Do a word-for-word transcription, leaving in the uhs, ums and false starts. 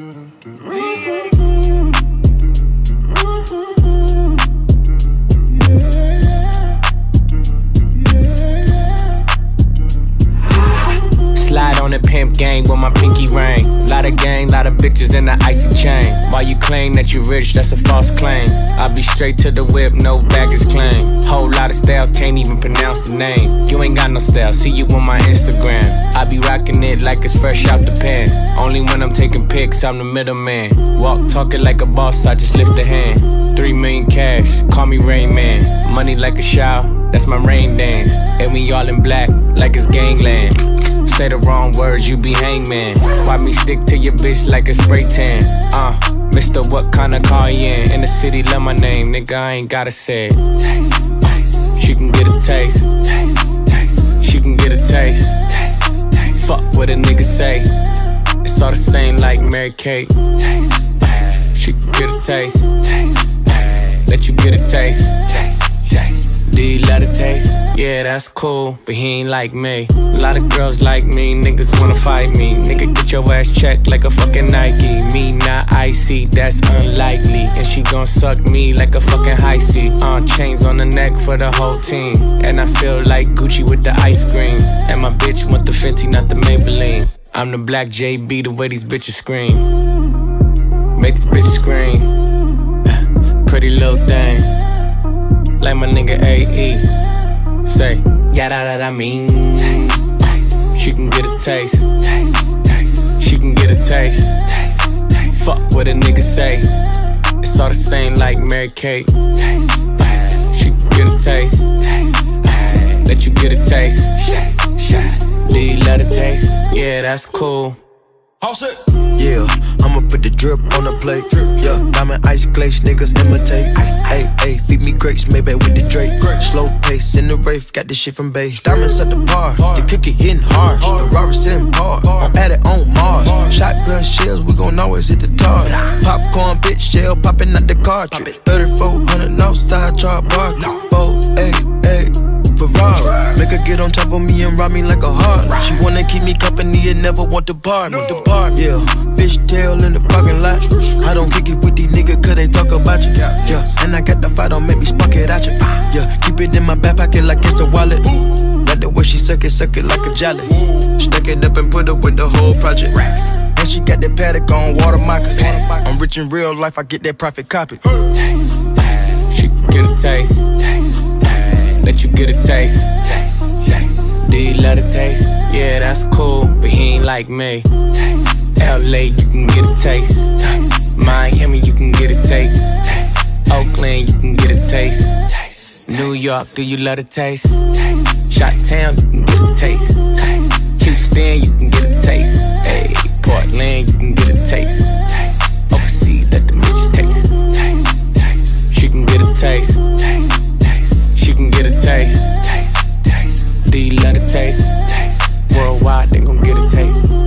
Slide on the pimp gang with my pinky ring. Lot of gang, lot of bitches in the icy chain. While you claim that you rich, that's a false claim. I'll be straight to the whip, no baggage claim. Whole lot of styles, can't even pronounce the name. You ain't got no style, see you on my Instagram. I be rocking it like it's fresh out the pen. Only when I'm taking pics, I'm the middleman. Walk talking like a boss, I just lift a hand. Three million cash, call me Rain Man. Money like a shower, that's my rain dance. And we all in black, like it's gangland. Say the wrong words, you be hangman. Why me stick to your bitch like a spray tan? Uh, Mister What kind of car you in? In the city, love my name, nigga, I ain't gotta say it. Taste, taste. She can get a taste. Taste, taste. She can get a taste. Taste, taste. Fuck what a nigga say. It's all the same like Mary Kate. Taste, taste. She can get a taste. Taste, taste. Let you get a taste. Taste, taste. Do you love the taste? Yeah, that's cool, but he ain't like me. A lot of girls like me, niggas wanna fight me. Nigga, get your ass checked like a fucking Nike. Me not icy, that's unlikely. And she gon' suck me like a fucking high C. Uh, chains on the neck for the whole team. And I feel like Gucci with the ice cream. And my bitch want the Fenty, not the Maybelline. I'm the black J B, the way these bitches scream. Make this bitch scream. Pretty little thing. Like my nigga A E. Say, yeah, that, that I mean. Taste, taste. She can get a taste. Taste, taste. She can get a taste. Taste, taste. Fuck what a nigga say. It's all the same like Mary Kate. Taste, taste. She can get a taste. Taste, taste. Let you get a taste. Yes, yes. Do you love the taste? Yeah, that's cool. Yeah, I'ma put the drip on the plate. Yeah, diamond ice glaze, niggas imitate. Hey, hey, feed me grapes, maybe with the Drake. Slow pace in the Wraith, got this shit from base. Diamonds at the bar, the cookie hitting hard. The Robert sitting par, I'm at it on Mars. Shotgun shells, we gon' always hit the tar. Popcorn, bitch, shell popping out the cartridge. thirty-four hundred outside, char bar. Four, eight, eight. Ferrari. Make her get on top of me and rob me like a heart. She wanna keep me company and never want to bar me. Yeah, fish tail in the parking lot. I don't kick it with these niggas cause they talk about you. Yeah, and I got the fight, don't make me spark it at you. Yeah, keep it in my back pocket like it's a wallet. Like the way she suck it, suck it like a jelly. Stack it up and put it with the whole project. And she got that paddock on water moccasins. I'm rich in real life, I get that profit copy. Taste, taste. She can get a taste. Taste. Let you get a taste. Taste, taste. Do you love the taste? Yeah, that's cool, but he ain't like me. Taste, L A, you can get a taste. Taste. Miami, you can get a taste. Taste. Oakland, you can get a taste. Taste. New York, do you love the taste? Taste. Chi-Town, you can get a taste. Taste. Houston, you can get a taste. Hey, Portland, you can get a taste. Taste. Overseas, let the bitch taste. Taste. Taste. She can get a taste. Taste. She can get a taste. Taste, taste. Do you love the taste? Taste. Worldwide, they gon' get a taste.